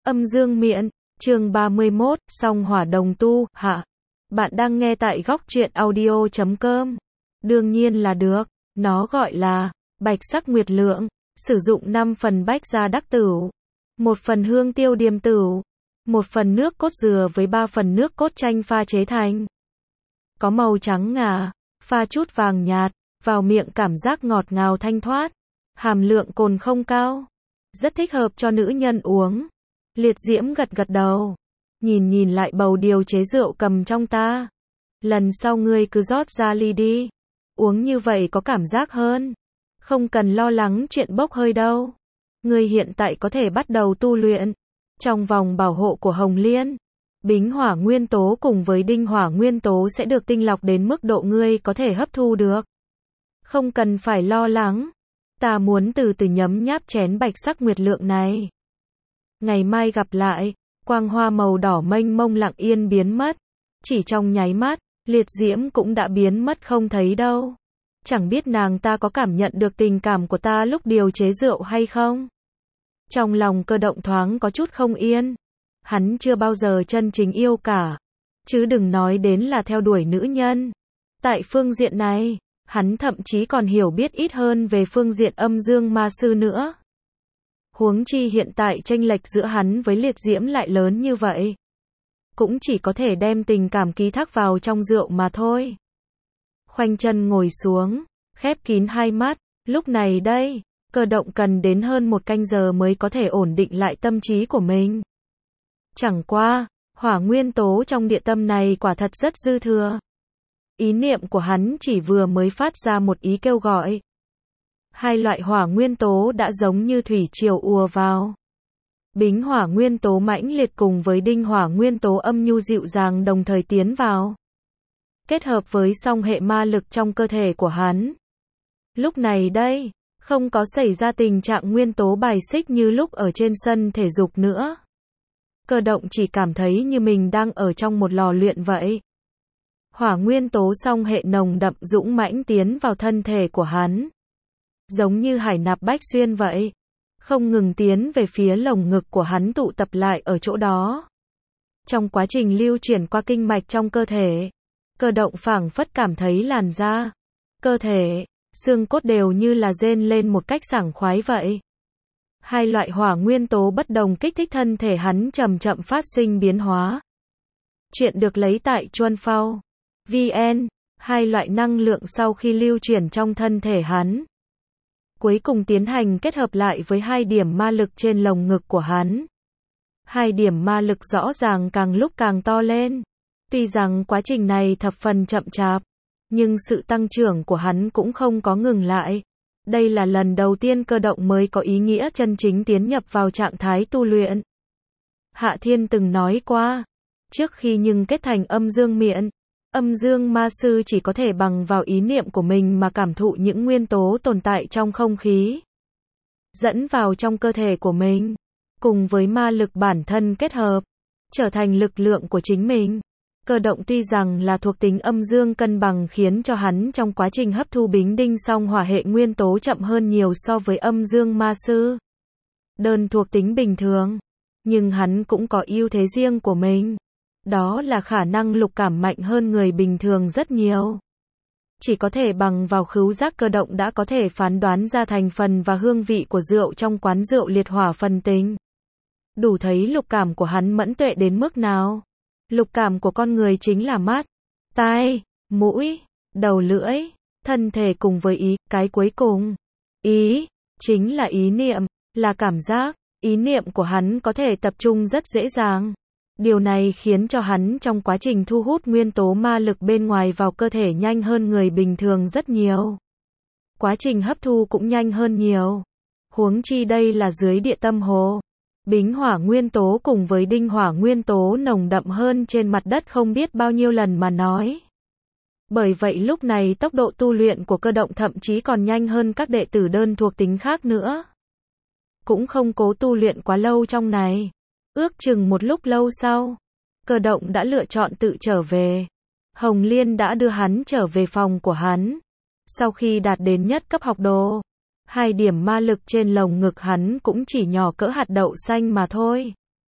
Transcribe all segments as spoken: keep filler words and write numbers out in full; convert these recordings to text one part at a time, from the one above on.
Âm dương miện, chương ba mươi mốt, song hỏa đồng tu, hạ. Bạn đang nghe tại góc truyện audio chấm com. Đương nhiên là được, nó gọi là bạch sắc nguyệt lượng, sử dụng năm phần bách gia đắc tửu, một phần hương tiêu điềm tửu, một phần nước cốt dừa với ba phần nước cốt chanh pha chế thành. Có màu trắng ngà, pha chút vàng nhạt, vào miệng cảm giác ngọt ngào thanh thoát, hàm lượng cồn không cao, rất thích hợp cho nữ nhân uống. Liệt Diễm gật gật đầu, nhìn nhìn lại bầu điều chế rượu cầm trong ta. Lần sau ngươi cứ rót ra ly đi, uống như vậy có cảm giác hơn, không cần lo lắng chuyện bốc hơi đâu. Ngươi hiện tại có thể bắt đầu tu luyện. Trong vòng bảo hộ của Hồng Liên, Bính hỏa nguyên tố cùng với Đinh hỏa nguyên tố sẽ được tinh lọc đến mức độ ngươi có thể hấp thu được. Không cần phải lo lắng, ta muốn từ từ nhấm nháp chén bạch sắc nguyệt lượng này. Ngày mai gặp lại. Quang hoa màu đỏ mênh mông lặng yên biến mất. Chỉ trong nháy mắt, Liệt Diễm cũng đã biến mất không thấy đâu. Chẳng biết nàng ta có cảm nhận được tình cảm của ta lúc điều chế rượu hay không? Trong lòng Cơ Động thoáng có chút không yên. Hắn chưa bao giờ chân chính yêu cả, chứ đừng nói đến là theo đuổi nữ nhân. Tại phương diện này, hắn thậm chí còn hiểu biết ít hơn về phương diện âm dương ma sư nữa. Huống chi hiện tại chênh lệch giữa hắn với Liệt Diễm lại lớn như vậy. Cũng chỉ có thể đem tình cảm ký thác vào trong rượu mà thôi. Khoanh chân ngồi xuống, khép kín hai mắt, lúc này đây, Cơ Động cần đến hơn một canh giờ mới có thể ổn định lại tâm trí của mình. Chẳng qua, hỏa nguyên tố trong địa tâm này quả thật rất dư thừa. Ý niệm của hắn chỉ vừa mới phát ra một ý kêu gọi. Hai loại hỏa nguyên tố đã giống như thủy triều ùa vào. Bính hỏa nguyên tố mãnh liệt cùng với Đinh hỏa nguyên tố âm nhu dịu dàng đồng thời tiến vào. Kết hợp với song hệ ma lực trong cơ thể của hắn. Lúc này đây, không có xảy ra tình trạng nguyên tố bài xích như lúc ở trên sân thể dục nữa. Cơ Động chỉ cảm thấy như mình đang ở trong một lò luyện vậy. Hỏa nguyên tố song hệ nồng đậm dũng mãnh tiến vào thân thể của hắn. Giống như hải nạp bách xuyên vậy. Không ngừng tiến về phía lồng ngực của hắn tụ tập lại ở chỗ đó. Trong quá trình lưu chuyển qua kinh mạch trong cơ thể, Cơ Động phảng phất cảm thấy làn da, cơ thể, xương cốt đều như là rên lên một cách sảng khoái vậy. Hai loại hỏa nguyên tố bất đồng kích thích thân thể hắn chậm chậm phát sinh biến hóa. Chuyện được lấy tại Chuan Phao vê en. Hai loại năng lượng sau khi lưu chuyển trong thân thể hắn, cuối cùng tiến hành kết hợp lại với hai điểm ma lực trên lồng ngực của hắn. Hai điểm ma lực rõ ràng càng lúc càng to lên. Tuy rằng quá trình này thập phần chậm chạp, nhưng sự tăng trưởng của hắn cũng không có ngừng lại. Đây là lần đầu tiên Cơ Động mới có ý nghĩa chân chính tiến nhập vào trạng thái tu luyện. Hạ Thiên từng nói qua, trước khi nhưng kết thành âm dương miện, âm dương ma sư chỉ có thể bằng vào ý niệm của mình mà cảm thụ những nguyên tố tồn tại trong không khí, dẫn vào trong cơ thể của mình, cùng với ma lực bản thân kết hợp, trở thành lực lượng của chính mình. Cơ Động tuy rằng là thuộc tính âm dương cân bằng khiến cho hắn trong quá trình hấp thu bính đinh song hỏa hệ nguyên tố chậm hơn nhiều so với âm dương ma sư. Đơn thuộc tính bình thường, nhưng hắn cũng có ưu thế riêng của mình. Đó là khả năng lục cảm mạnh hơn người bình thường rất nhiều. Chỉ có thể bằng vào khứu giác Cơ Động đã có thể phán đoán ra thành phần và hương vị của rượu trong quán rượu liệt hỏa phần tinh. Đủ thấy lục cảm của hắn mẫn tuệ đến mức nào. Lục cảm của con người chính là mắt, tai, mũi, đầu lưỡi, thân thể cùng với ý, cái cuối cùng. Ý, chính là ý niệm, là cảm giác. Ý niệm của hắn có thể tập trung rất dễ dàng. Điều này khiến cho hắn trong quá trình thu hút nguyên tố ma lực bên ngoài vào cơ thể nhanh hơn người bình thường rất nhiều. Quá trình hấp thu cũng nhanh hơn nhiều. Huống chi đây là dưới địa tâm hồ. Bính hỏa nguyên tố cùng với Đinh hỏa nguyên tố nồng đậm hơn trên mặt đất không biết bao nhiêu lần mà nói. Bởi vậy lúc này tốc độ tu luyện của Cơ Động thậm chí còn nhanh hơn các đệ tử đơn thuộc tính khác nữa. Cũng không cố tu luyện quá lâu trong này. Ước chừng một lúc lâu sau, Cơ Động đã lựa chọn tự trở về. Hồng Liên đã đưa hắn trở về phòng của hắn. Sau khi đạt đến nhất cấp học đồ, hai điểm ma lực trên lồng ngực hắn cũng chỉ nhỏ cỡ hạt đậu xanh mà thôi.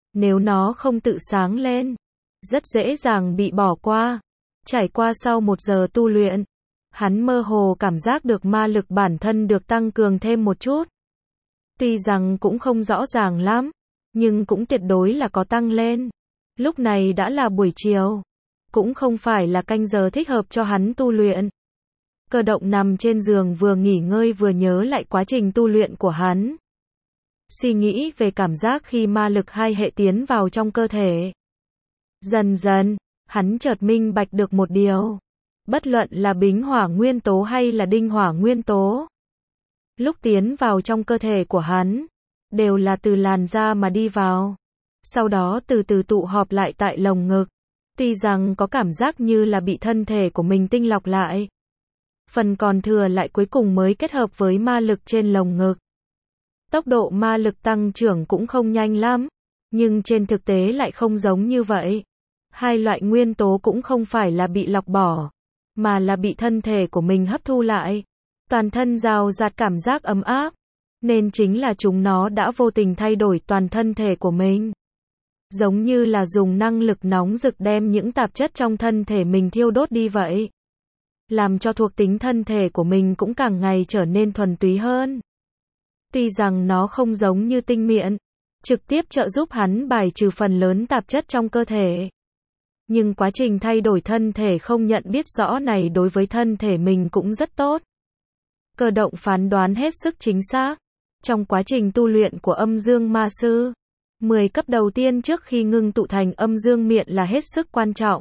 Nếu nó không tự sáng lên, rất dễ dàng bị bỏ qua. Trải qua sau một giờ tu luyện, hắn mơ hồ cảm giác được ma lực bản thân được tăng cường thêm một chút. Tuy rằng cũng không rõ ràng lắm, nhưng cũng tuyệt đối là có tăng lên. Lúc này đã là buổi chiều, cũng không phải là canh giờ thích hợp cho hắn tu luyện. Cơ động nằm trên giường vừa nghỉ ngơi vừa nhớ lại quá trình tu luyện của hắn. Suy nghĩ về cảm giác khi ma lực hai hệ tiến vào trong cơ thể. Dần dần, hắn chợt minh bạch được một điều. Bất luận là bính hỏa nguyên tố hay là đinh hỏa nguyên tố, lúc tiến vào trong cơ thể của hắn, đều là từ làn da mà đi vào. Sau đó từ từ tụ họp lại tại lồng ngực. Tuy rằng có cảm giác như là bị thân thể của mình tinh lọc lại. Phần còn thừa lại cuối cùng mới kết hợp với ma lực trên lồng ngực. Tốc độ ma lực tăng trưởng cũng không nhanh lắm, nhưng trên thực tế lại không giống như vậy. Hai loại nguyên tố cũng không phải là bị lọc bỏ, mà là bị thân thể của mình hấp thu lại. Toàn thân rào rạt cảm giác ấm áp, nên chính là chúng nó đã vô tình thay đổi toàn thân thể của mình. Giống như là dùng năng lực nóng rực đem những tạp chất trong thân thể mình thiêu đốt đi vậy. Làm cho thuộc tính thân thể của mình cũng càng ngày trở nên thuần túy hơn. Tuy rằng nó không giống như tinh miệng, trực tiếp trợ giúp hắn bài trừ phần lớn tạp chất trong cơ thể. Nhưng quá trình thay đổi thân thể không nhận biết rõ này đối với thân thể mình cũng rất tốt. Cơ động phán đoán hết sức chính xác. Trong quá trình tu luyện của âm dương ma sư, mười cấp đầu tiên trước khi ngưng tụ thành âm dương miện là hết sức quan trọng.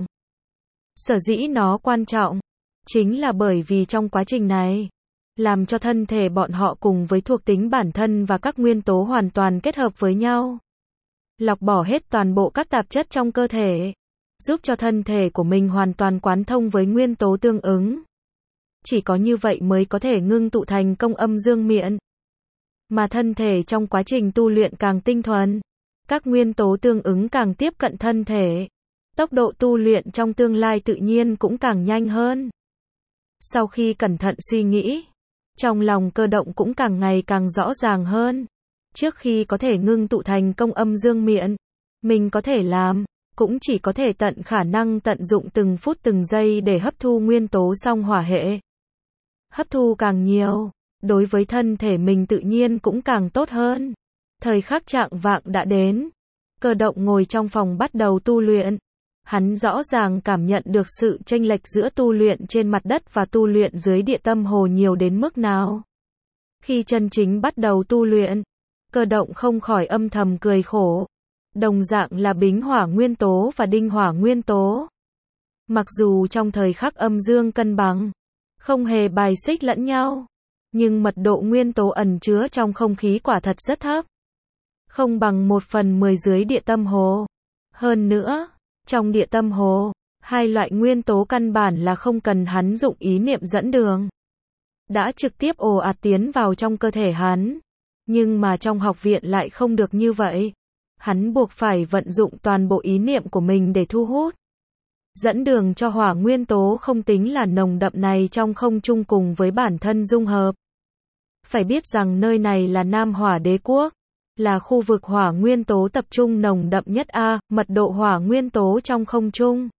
Sở dĩ nó quan trọng, chính là bởi vì trong quá trình này, làm cho thân thể bọn họ cùng với thuộc tính bản thân và các nguyên tố hoàn toàn kết hợp với nhau. Lọc bỏ hết toàn bộ các tạp chất trong cơ thể, giúp cho thân thể của mình hoàn toàn quán thông với nguyên tố tương ứng. Chỉ có như vậy mới có thể ngưng tụ thành công âm dương miện. Mà thân thể trong quá trình tu luyện càng tinh thuần, các nguyên tố tương ứng càng tiếp cận thân thể. Tốc độ tu luyện trong tương lai tự nhiên cũng càng nhanh hơn. Sau khi cẩn thận suy nghĩ, trong lòng cơ động cũng càng ngày càng rõ ràng hơn. Trước khi có thể ngưng tụ thành công âm dương miện, mình có thể làm, cũng chỉ có thể tận khả năng tận dụng từng phút từng giây để hấp thu nguyên tố song hỏa hệ. Hấp thu càng nhiều, đối với thân thể mình tự nhiên cũng càng tốt hơn. Thời khắc trạng vạng đã đến. Cơ động ngồi trong phòng bắt đầu tu luyện. Hắn rõ ràng cảm nhận được sự chênh lệch giữa tu luyện trên mặt đất và tu luyện dưới địa tâm hồ nhiều đến mức nào. Khi chân chính bắt đầu tu luyện, cơ động không khỏi âm thầm cười khổ. Đồng dạng là bính hỏa nguyên tố và đinh hỏa nguyên tố. Mặc dù trong thời khắc âm dương cân bằng, không hề bài xích lẫn nhau, nhưng mật độ nguyên tố ẩn chứa trong không khí quả thật rất thấp. Không bằng một phần mười dưới địa tâm hồ. Hơn nữa, trong địa tâm hồ, hai loại nguyên tố căn bản là không cần hắn dụng ý niệm dẫn đường. Đã trực tiếp ồ ạt tiến vào trong cơ thể hắn. Nhưng mà trong học viện lại không được như vậy. Hắn buộc phải vận dụng toàn bộ ý niệm của mình để thu hút. Dẫn đường cho hỏa nguyên tố không tính là nồng đậm này trong không trung cùng với bản thân dung hợp. Phải biết rằng nơi này là Nam Hỏa Đế Quốc, là khu vực hỏa nguyên tố tập trung nồng đậm nhất A, mật độ hỏa nguyên tố trong không trung.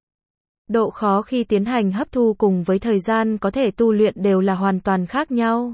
Độ khó khi tiến hành hấp thu cùng với thời gian có thể tu luyện đều là hoàn toàn khác nhau.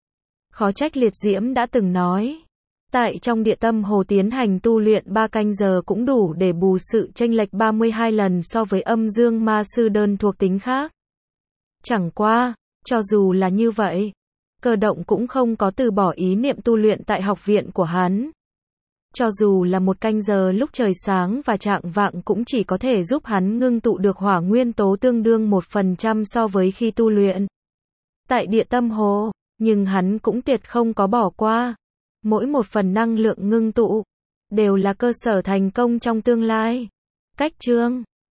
Khó trách Liệt Diễm đã từng nói, tại trong địa tâm hồ tiến hành tu luyện ba canh giờ cũng đủ để bù sự chênh lệch ba mươi hai lần so với âm dương ma sư đơn thuộc tính khác. Chẳng qua, cho dù là như vậy, cơ động cũng không có từ bỏ ý niệm tu luyện tại học viện của hắn. Cho dù là một canh giờ lúc trời sáng và chạng vạng cũng chỉ có thể giúp hắn ngưng tụ được hỏa nguyên tố tương đương một phần trăm so với khi tu luyện tại địa tâm hồ, nhưng hắn cũng tuyệt không có bỏ qua. Mỗi một phần năng lượng ngưng tụ đều là cơ sở thành công trong tương lai. Cách chương